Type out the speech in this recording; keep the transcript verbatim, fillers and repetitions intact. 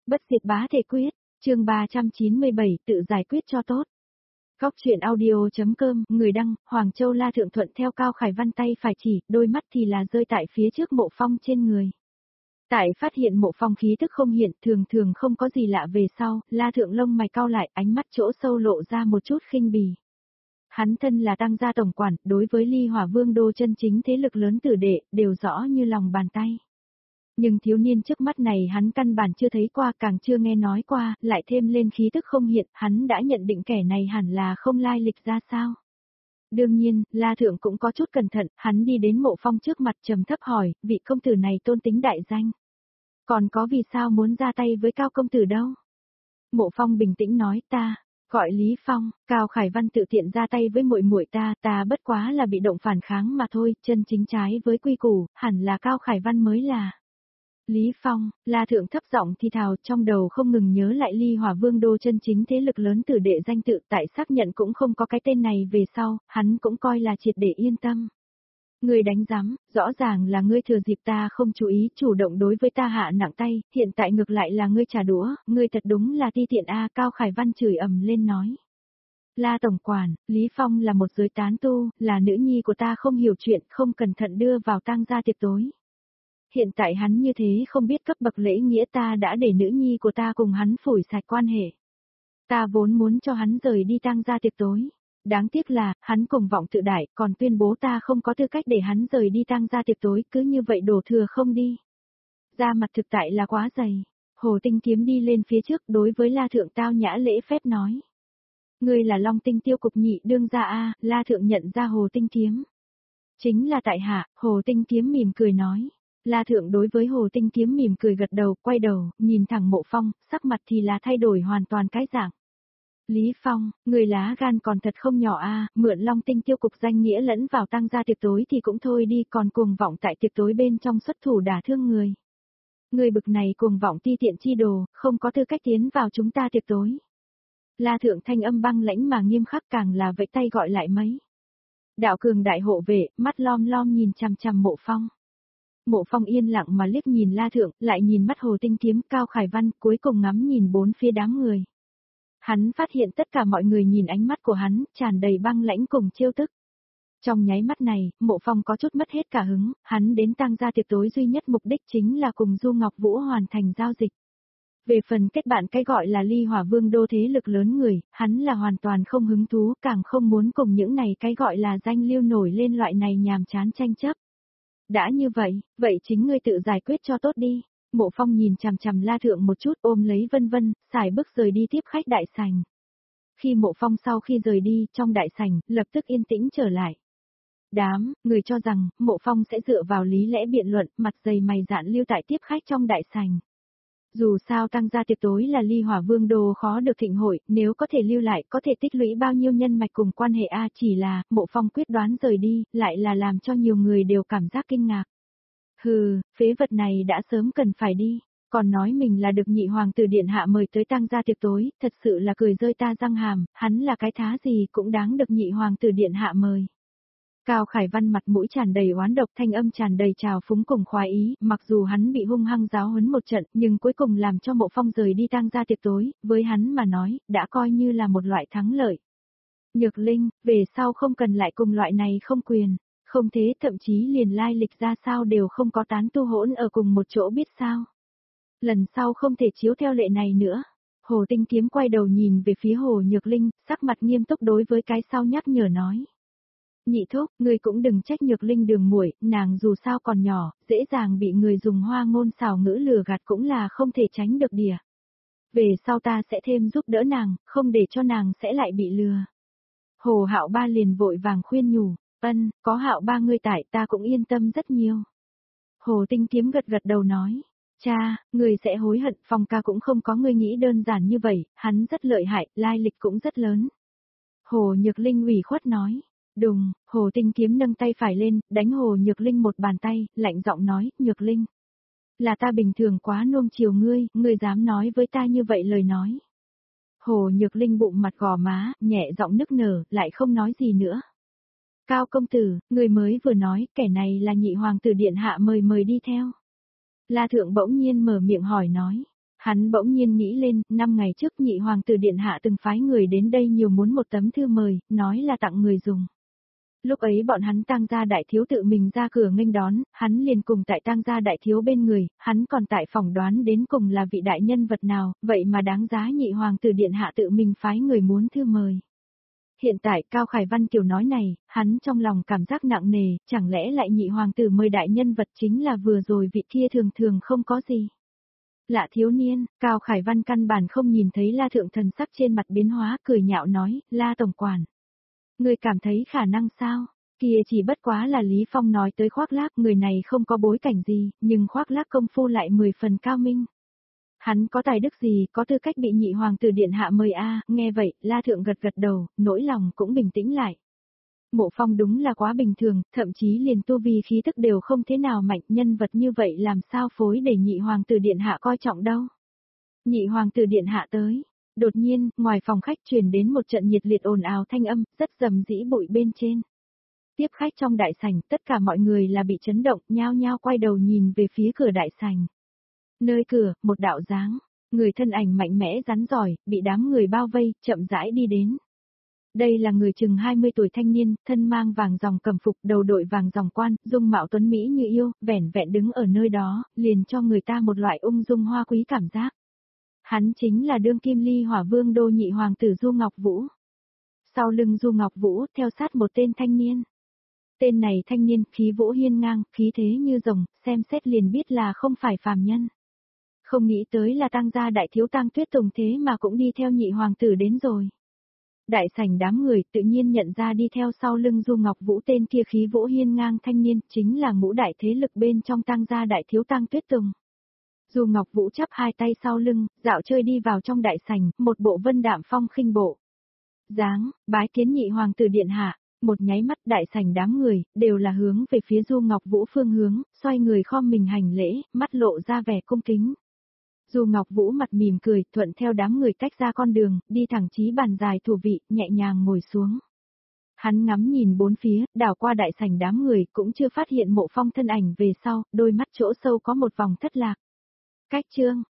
Bất diệt bá thể quyết, chương ba trăm chín mươi bảy, tự giải quyết cho tốt. Góc truyện audio.com, người đăng, Hoàng Châu La Thượng thuận theo Cao Khải Văn tay phải chỉ, đôi mắt thì là rơi tại phía trước Mộ Phong trên người. Tại phát hiện Mộ Phong khí tức không hiện, thường thường không có gì lạ về sau, La Thượng lông mày cau lại, ánh mắt chỗ sâu lộ ra một chút khinh bỉ. Hắn thân là Tăng gia tổng quản, đối với Ly Hỏa Vương đô chân chính thế lực lớn tử đệ, đều rõ như lòng bàn tay. Nhưng thiếu niên trước mắt này hắn căn bản chưa thấy qua, càng chưa nghe nói qua, lại thêm lên khí tức không hiện, hắn đã nhận định kẻ này hẳn là không lai lịch ra sao. Đương nhiên, La Thượng cũng có chút cẩn thận, hắn đi đến Mộ Phong trước mặt trầm thấp hỏi, vị công tử này tôn tính đại danh. Còn có vì sao muốn ra tay với Cao công tử đâu? Mộ Phong bình tĩnh nói, ta gọi Lý Phong. Cao Khải Văn tự tiện ra tay với muội muội ta, ta bất quá là bị động phản kháng mà thôi, chân chính trái với quy củ, hẳn là Cao Khải Văn mới là. Lý Phong, La Thượng thấp giọng thi thào, trong đầu không ngừng nhớ lại Ly Hỏa Vương đô chân chính thế lực lớn tử đệ danh tự, tại xác nhận cũng không có cái tên này về sau, hắn cũng coi là triệt để yên tâm. Ngươi đánh giám, rõ ràng là ngươi thừa dịp ta không chú ý, chủ động đối với ta hạ nặng tay, hiện tại ngược lại là ngươi trả đũa, ngươi thật đúng là ti tiện a. Cao Khải Văn chửi ầm lên nói. La tổng quản, Lý Phong là một giới tán tu, là nữ nhi của ta không hiểu chuyện, không cẩn thận đưa vào tang gia tiệc tối. Hiện tại hắn như thế không biết cấp bậc lễ nghĩa, ta đã để nữ nhi của ta cùng hắn phủi sạch quan hệ. Ta vốn muốn cho hắn rời đi tang gia tiệc tối. Đáng tiếc là, hắn cuồng vọng tự đại, còn tuyên bố ta không có tư cách để hắn rời đi tang gia tiệc tối, cứ như vậy đổ thừa không đi. Da mặt thực tại là quá dày. Hồ Tinh Kiếm đi lên phía trước đối với La Thượng tao nhã lễ phép nói. Ngươi là Long Tinh Tiêu cục nhị đương gia a. La Thượng nhận ra Hồ Tinh Kiếm. Chính là tại hạ. Hồ Tinh Kiếm mỉm cười nói. La Thượng đối với Hồ Tinh Kiếm mỉm cười gật đầu, quay đầu, nhìn thẳng Mộ Phong, sắc mặt thì là thay đổi hoàn toàn cái dạng. Lý Phong, người lá gan còn thật không nhỏ a, mượn Long Tinh Tiêu cục danh nghĩa lẫn vào tang gia tiệc tối thì cũng thôi đi, còn cuồng vọng tại tiệc tối bên trong xuất thủ đả thương người. Người bực này cuồng vọng ti tiện chi đồ, không có tư cách tiến vào chúng ta tiệc tối. La Thượng thanh âm băng lãnh mà nghiêm khắc, càng là vẫy tay gọi lại mấy. Đạo cường đại hộ vệ, mắt lom lom nhìn chằm chằm Mộ Phong. Mộ Phong yên lặng mà liếc nhìn La Thượng, lại nhìn mắt Hồ Tinh Kiếm, Cao Khải Văn, cuối cùng ngắm nhìn bốn phía đám người. Hắn phát hiện tất cả mọi người nhìn ánh mắt của hắn, tràn đầy băng lãnh cùng trêu tức. Trong nháy mắt này, Mộ Phong có chút mất hết cả hứng, hắn đến tang gia tiệc tối duy nhất mục đích chính là cùng Du Ngọc Vũ hoàn thành giao dịch. Về phần kết bạn cái gọi là Ly Hỏa Vương đô thế lực lớn người, hắn là hoàn toàn không hứng thú, càng không muốn cùng những này cái gọi là danh lưu nổi lên loại này nhàm chán tranh chấp. Đã như vậy, vậy chính ngươi tự giải quyết cho tốt đi. Mộ Phong nhìn chằm chằm La Thượng một chút, ôm lấy Vân Vân, xài bước rời đi tiếp khách đại sảnh. Khi Mộ Phong sau khi rời đi, trong đại sảnh, lập tức yên tĩnh trở lại. Đám, người cho rằng, Mộ Phong sẽ dựa vào lý lẽ biện luận, mặt dày mày dạn lưu tại tiếp khách trong đại sảnh. Dù sao tang gia tiệc tối là Ly Hỏa Vương đô khó được thịnh hội, nếu có thể lưu lại có thể tích lũy bao nhiêu nhân mạch cùng quan hệ a, chỉ là, Mộ Phong quyết đoán rời đi, lại là làm cho nhiều người đều cảm giác kinh ngạc. Hừ, phế vật này đã sớm cần phải đi, còn nói mình là được nhị hoàng tử điện hạ mời tới tang gia tiệc tối, thật sự là cười rơi ta răng hàm, hắn là cái thá gì cũng đáng được nhị hoàng tử điện hạ mời. Cao Khải Văn mặt mũi tràn đầy oán độc, thanh âm tràn đầy trào phúng cùng khoái ý, mặc dù hắn bị hung hăng giáo huấn một trận, nhưng cuối cùng làm cho Mộ Phong rời đi tang gia tiệc tối, với hắn mà nói, đã coi như là một loại thắng lợi. Nhược Linh, về sau không cần lại cùng loại này không quyền, không thế thậm chí liền lai lịch ra sao đều không có tán tu hỗn ở cùng một chỗ biết sao. Lần sau không thể chiếu theo lệ này nữa. Hồ Tinh Kiếm quay đầu nhìn về phía Hồ Nhược Linh, sắc mặt nghiêm túc đối với cái sau nhắc nhở nói. Nhị thúc, người cũng đừng trách Nhược Linh đường muội, nàng dù sao còn nhỏ, dễ dàng bị người dùng hoa ngôn xảo ngữ lừa gạt cũng là không thể tránh được đìa. Về sau ta sẽ thêm giúp đỡ nàng, không để cho nàng sẽ lại bị lừa. Hồ Hạo Ba liền vội vàng khuyên nhủ, ân, có Hạo Ba ngươi tại ta cũng yên tâm rất nhiều. Hồ Tinh Kiếm gật gật đầu nói, cha, người sẽ hối hận, Phong ca cũng không có ngươi nghĩ đơn giản như vậy, hắn rất lợi hại, lai lịch cũng rất lớn. Hồ Nhược Linh ủy khuất nói. Đùng, Hồ Tinh Kiếm nâng tay phải lên, đánh Hồ Nhược Linh một bàn tay, lạnh giọng nói, Nhược Linh. Là ta bình thường quá nuông chiều ngươi, ngươi dám nói với ta như vậy lời nói. Hồ Nhược Linh bụng mặt gò má, nhẹ giọng nức nở, lại không nói gì nữa. Cao công tử, người mới vừa nói, kẻ này là nhị hoàng tử điện hạ mời mời đi theo. La Thượng bỗng nhiên mở miệng hỏi nói. Hắn bỗng nhiên nghĩ lên, năm ngày trước nhị hoàng tử điện hạ từng phái người đến đây nhiều muốn một tấm thư mời, nói là tặng người dùng. Lúc ấy bọn hắn Tang gia đại thiếu tự mình ra cửa nghênh đón, hắn liền cùng tại Tang gia đại thiếu bên người, hắn còn tại phỏng đoán đến cùng là vị đại nhân vật nào, vậy mà đáng giá nhị hoàng tử điện hạ tự mình phái người muốn thư mời. Hiện tại Cao Khải Văn kiểu nói này, hắn trong lòng cảm giác nặng nề, chẳng lẽ lại nhị hoàng tử mời đại nhân vật chính là vừa rồi vị kia thường thường không có gì. Lạ thiếu niên, Cao Khải Văn căn bản không nhìn thấy La Thượng Thần sắc trên mặt biến hóa, cười nhạo nói, La Tổng Quản. Người cảm thấy khả năng sao? Kia chỉ bất quá là Lý Phong nói tới khoác lác, người này không có bối cảnh gì, nhưng khoác lác công phu lại mười phần cao minh. Hắn có tài đức gì, có tư cách bị nhị hoàng tử điện hạ mời a? Nghe vậy, La Thượng gật gật đầu, nỗi lòng cũng bình tĩnh lại. Mộ Phong đúng là quá bình thường, thậm chí liền tu vi khí tức đều không thế nào mạnh, nhân vật như vậy làm sao phối để nhị hoàng tử điện hạ coi trọng đâu. Nhị hoàng tử điện hạ tới. Đột nhiên, ngoài phòng khách truyền đến một trận nhiệt liệt ồn ào thanh âm, rất rầm rĩ bụi bên trên. Tiếp khách trong đại sảnh, tất cả mọi người là bị chấn động, nhao nhao quay đầu nhìn về phía cửa đại sảnh. Nơi cửa, một đạo dáng, người thân ảnh mạnh mẽ rắn giỏi, bị đám người bao vây, chậm rãi đi đến. Đây là người chừng hai mươi tuổi thanh niên, thân mang vàng dòng cẩm phục, đầu đội vàng dòng quan, dung mạo tuấn mỹ như yêu, vẻn vẹn đứng ở nơi đó, liền cho người ta một loại ung dung hoa quý cảm giác. Hắn chính là đương kim ly hỏa vương đô nhị hoàng tử Du Ngọc Vũ. Sau lưng Du Ngọc Vũ, theo sát một tên thanh niên. Tên này thanh niên, khí vũ hiên ngang, khí thế như rồng, xem xét liền biết là không phải phàm nhân. Không nghĩ tới là Tang gia đại thiếu Tang Tuyết Tùng thế mà cũng đi theo nhị hoàng tử đến rồi. Đại sảnh đám người tự nhiên nhận ra đi theo sau lưng Du Ngọc Vũ tên kia khí vũ hiên ngang thanh niên, chính là ngũ đại thế lực bên trong Tang gia đại thiếu Tang Tuyết Tùng. Du Ngọc Vũ chắp hai tay sau lưng, dạo chơi đi vào trong đại sảnh, một bộ vân đạm phong khinh bộ. Dáng, bái kiến nhị hoàng tử điện hạ, một nháy mắt đại sảnh đám người, đều là hướng về phía Du Ngọc Vũ phương hướng, xoay người khom mình hành lễ, mắt lộ ra vẻ cung kính. Du Ngọc Vũ mặt mỉm cười, thuận theo đám người tách ra con đường, đi thẳng chí bàn dài thủ vị, nhẹ nhàng ngồi xuống. Hắn ngắm nhìn bốn phía, đảo qua đại sảnh đám người, cũng chưa phát hiện Mộ Phong thân ảnh về sau, đôi mắt chỗ sâu có một vòng thất lạc. Cách chương,